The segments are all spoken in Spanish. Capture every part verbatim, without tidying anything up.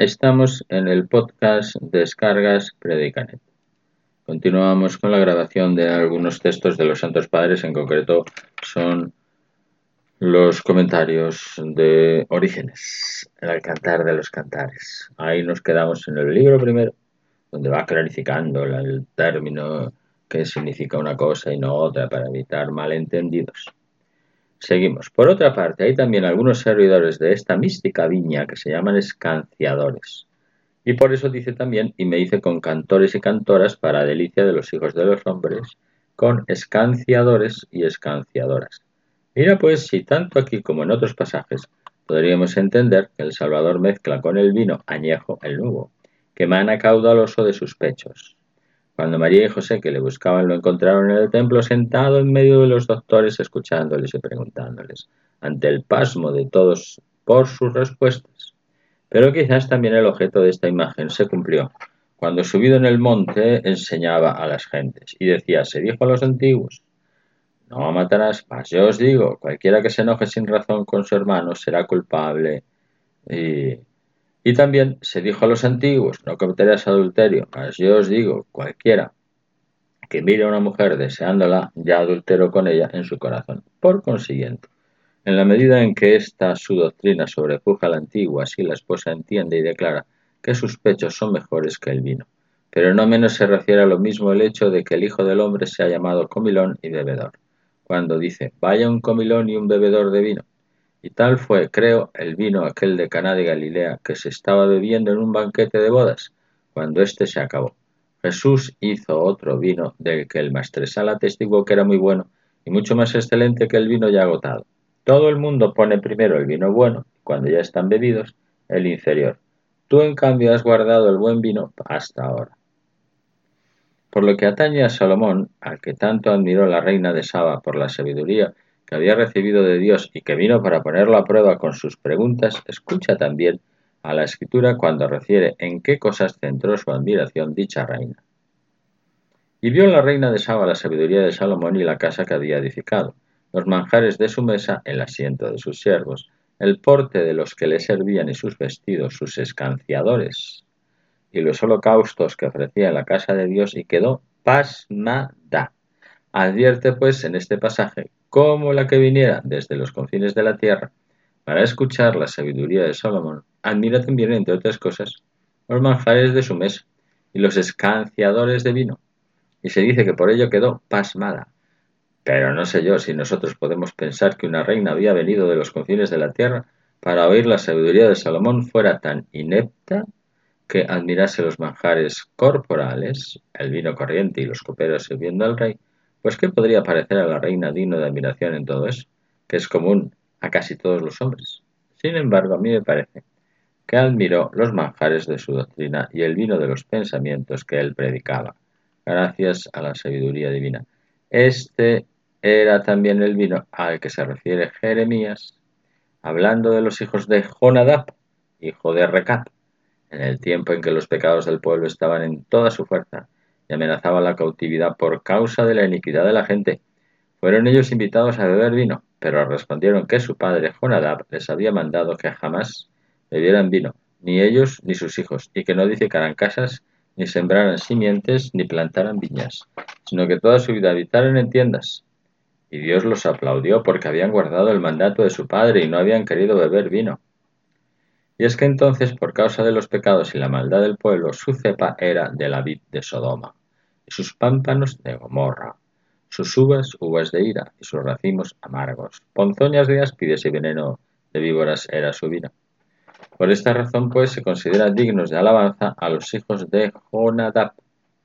Estamos en el podcast Descargas Predicanet. Continuamos con la grabación de algunos textos de los Santos Padres, en concreto son los comentarios de Orígenes, el Cantar de los Cantares. Ahí nos quedamos en el libro primero, donde va clarificando el término que significa una cosa y no otra para evitar malentendidos. Seguimos. Por otra parte, hay también algunos servidores de esta mística viña que se llaman escanciadores. Y por eso dice también, y me dice con cantores y cantoras para delicia de los hijos de los hombres, con escanciadores y escanciadoras. Mira pues, si tanto aquí como en otros pasajes podríamos entender que el Salvador mezcla con el vino añejo el nuevo, que mana caudaloso de sus pechos. Cuando María y José, que le buscaban, lo encontraron en el templo sentado en medio de los doctores, escuchándoles y preguntándoles, ante el pasmo de todos por sus respuestas. Pero quizás también el objeto de esta imagen se cumplió cuando, subido en el monte, enseñaba a las gentes y decía, se dijo a los antiguos, no matarás, mas yo os digo, cualquiera que se enoje sin razón con su hermano será culpable. Y, y también se dijo a los antiguos, no cometerás adulterio, mas yo os digo, cualquiera que mire a una mujer deseándola, ya adulteró con ella en su corazón. Por consiguiente, en la medida en que esta su doctrina sobrepuja a la antigua, así la esposa entiende y declara que sus pechos son mejores que el vino. Pero no menos se refiere a lo mismo el hecho de que el Hijo del Hombre sea llamado comilón y bebedor, cuando dice, vaya un comilón y un bebedor de vino. Y tal fue, creo, el vino aquel de Caná de Galilea, que se estaba bebiendo en un banquete de bodas, cuando éste se acabó. Jesús hizo otro vino del que el maestresala atestiguó que era muy bueno y mucho más excelente que el vino ya agotado. Todo el mundo pone primero el vino bueno, cuando ya están bebidos, el inferior. Tú, en cambio, has guardado el buen vino hasta ahora. Por lo que atañe a Salomón, al que tanto admiró la reina de Saba por la sabiduría que había recibido de Dios y que vino para ponerlo a prueba con sus preguntas, escucha también a la Escritura cuando refiere en qué cosas centró su admiración dicha reina. Y vio la reina de Saba la sabiduría de Salomón y la casa que había edificado, los manjares de su mesa, el asiento de sus siervos, el porte de los que le servían y sus vestidos, sus escanciadores, y los holocaustos que ofrecía en la casa de Dios, y quedó pasmada. Advierte pues en este pasaje cómo la que viniera desde los confines de la tierra para escuchar la sabiduría de Salomón admira también, entre otras cosas, los manjares de su mesa y los escanciadores de vino, y se dice que por ello quedó pasmada. Pero no sé yo si nosotros podemos pensar que una reina había venido de los confines de la tierra para oír la sabiduría de Salomón fuera tan inepta que admirase los manjares corporales, el vino corriente y los coperos sirviendo al rey. Pues ¿qué podría parecer a la reina digno de admiración en todo eso, que es común a casi todos los hombres? Sin embargo, a mí me parece que admiró los manjares de su doctrina y el vino de los pensamientos que él predicaba, gracias a la sabiduría divina. Este era también el vino al que se refiere Jeremías, hablando de los hijos de Jonadab, hijo de Recab, en el tiempo en que los pecados del pueblo estaban en toda su fuerza y amenazaban la cautividad por causa de la iniquidad de la gente. Fueron ellos invitados a beber vino, pero respondieron que su padre Jonadab les había mandado que jamás bebieran vino, ni ellos ni sus hijos, y que no edificaran casas, ni sembraran simientes, ni plantaran viñas, sino que toda su vida habitaran en tiendas. Y Dios los aplaudió porque habían guardado el mandato de su padre y no habían querido beber vino. Y es que entonces, por causa de los pecados y la maldad del pueblo, su cepa era de la vid de Sodoma, y sus pámpanos de Gomorra, sus uvas, uvas de ira, y sus racimos amargos, ponzoñas de áspides y veneno de víboras era su vino. Por esta razón, pues, se consideran dignos de alabanza a los hijos de Jonadab.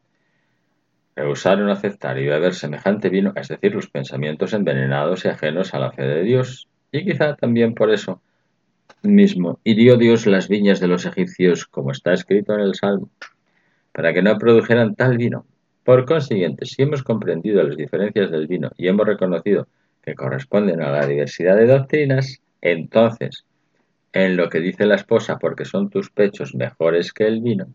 Rehusaron aceptar y beber semejante vino, es decir, los pensamientos envenenados y ajenos a la fe de Dios, y quizá también por eso mismo hirió Dios las viñas de los egipcios, como está escrito en el Salmo, para que no produjeran tal vino. Por consiguiente, si hemos comprendido las diferencias del vino y hemos reconocido que corresponden a la diversidad de doctrinas, entonces, en lo que dice la esposa, porque son tus pechos mejores que el vino,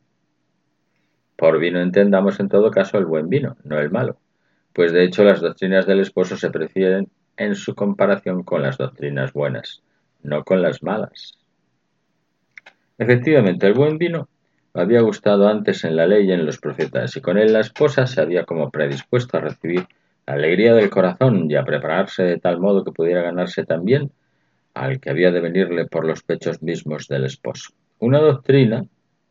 por vino entendamos en todo caso el buen vino, no el malo, pues de hecho las doctrinas del esposo se prefieren en su comparación con las doctrinas buenas, no con las malas. Efectivamente, el buen vino lo había gustado antes en la ley y en los profetas, y con él la esposa se había como predispuesto a recibir la alegría del corazón y a prepararse de tal modo que pudiera ganarse también al que había de venirle por los pechos mismos del esposo. Una doctrina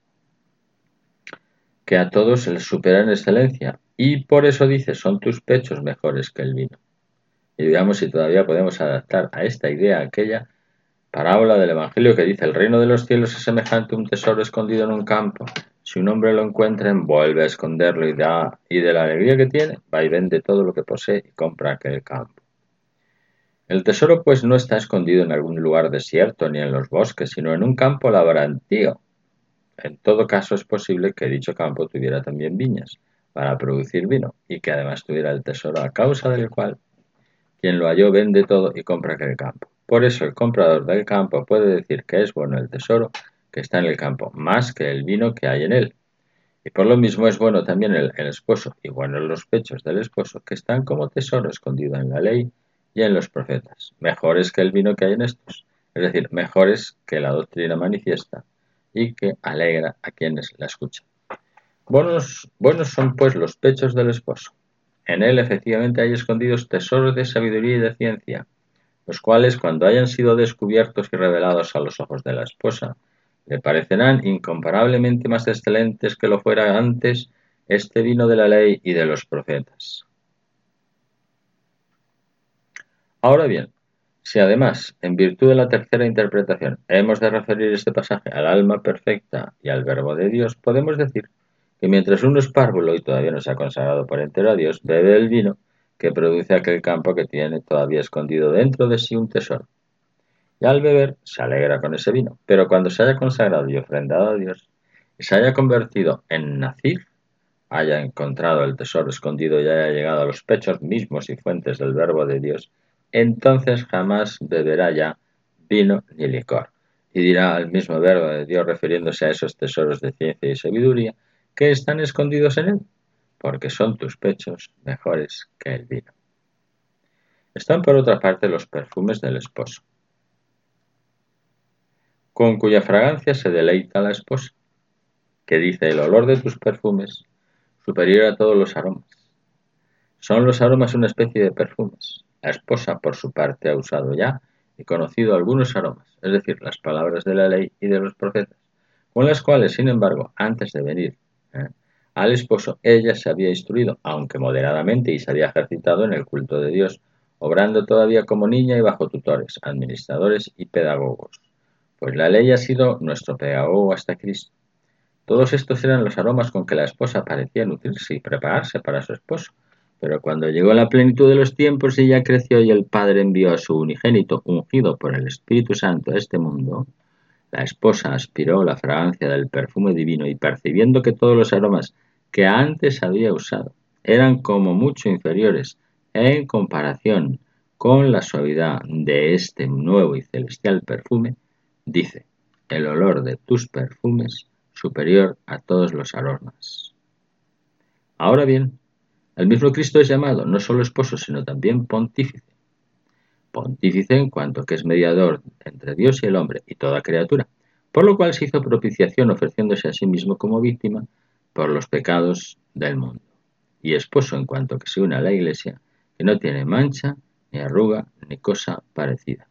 que a todos se les supera en excelencia, y por eso dice, son tus pechos mejores que el vino. Y veamos si todavía podemos adaptar a esta idea aquella parábola del Evangelio que dice, el reino de los cielos es semejante a un tesoro escondido en un campo. Si un hombre lo encuentra, envuelve a esconderlo y, da, y de la alegría que tiene, va y vende todo lo que posee y compra aquel campo. El tesoro pues no está escondido en algún lugar desierto ni en los bosques, sino en un campo labrantío. En todo caso es posible que dicho campo tuviera también viñas para producir vino y que además tuviera el tesoro a causa del cual quien lo halló vende todo y compra aquel campo. Por eso el comprador del campo puede decir que es bueno el tesoro que está en el campo, más que el vino que hay en él. Y por lo mismo es bueno también el, el esposo, y buenos los pechos del esposo, que están como tesoro escondido en la ley y en los profetas, mejores que el vino que hay en estos, es decir, mejores que la doctrina manifiesta y que alegra a quienes la escuchan. Buenos, buenos son pues los pechos del esposo. En él efectivamente hay escondidos tesoros de sabiduría y de ciencia, los cuales cuando hayan sido descubiertos y revelados a los ojos de la esposa, le parecerán incomparablemente más excelentes que lo fuera antes este vino de la ley y de los profetas. Ahora bien, si además, en virtud de la tercera interpretación, hemos de referir este pasaje al alma perfecta y al verbo de Dios, podemos decir que mientras uno es párvulo y todavía no se ha consagrado por entero a Dios, bebe el vino que produce aquel campo que tiene todavía escondido dentro de sí un tesoro. Y al beber se alegra con ese vino, pero cuando se haya consagrado y ofrendado a Dios y se haya convertido en nacir, haya encontrado el tesoro escondido y haya llegado a los pechos mismos y fuentes del verbo de Dios, entonces jamás beberá ya vino ni licor. Y dirá al mismo verbo de Dios refiriéndose a esos tesoros de ciencia y sabiduría que están escondidos en él, porque son tus pechos mejores que el vino. Están por otra parte los perfumes del esposo, con cuya fragancia se deleita la esposa, que dice el olor de tus perfumes superior a todos los aromas. Son los aromas una especie de perfumes. La esposa, por su parte, ha usado ya y conocido algunos aromas, es decir, las palabras de la ley y de los profetas, con las cuales, sin embargo, antes de venir ¿eh? al esposo, ella se había instruido, aunque moderadamente, y se había ejercitado en el culto de Dios, obrando todavía como niña y bajo tutores, administradores y pedagogos, pues la ley ha sido nuestro pedagogo hasta Cristo. Todos estos eran los aromas con que la esposa parecía nutrirse y prepararse para su esposo. Pero cuando llegó la plenitud de los tiempos y ella creció y el Padre envió a su unigénito ungido por el Espíritu Santo a este mundo, la esposa aspiró la fragancia del perfume divino y percibiendo que todos los aromas que antes había usado eran como mucho inferiores en comparación con la suavidad de este nuevo y celestial perfume, dice, el olor de tus perfumes superior a todos los aromas. Ahora bien, el mismo Cristo es llamado no solo esposo, sino también pontífice. Pontífice en cuanto que es mediador entre Dios y el hombre y toda criatura, por lo cual se hizo propiciación ofreciéndose a sí mismo como víctima por los pecados del mundo. Y esposo en cuanto que se une a la Iglesia, que no tiene mancha, ni arruga, ni cosa parecida.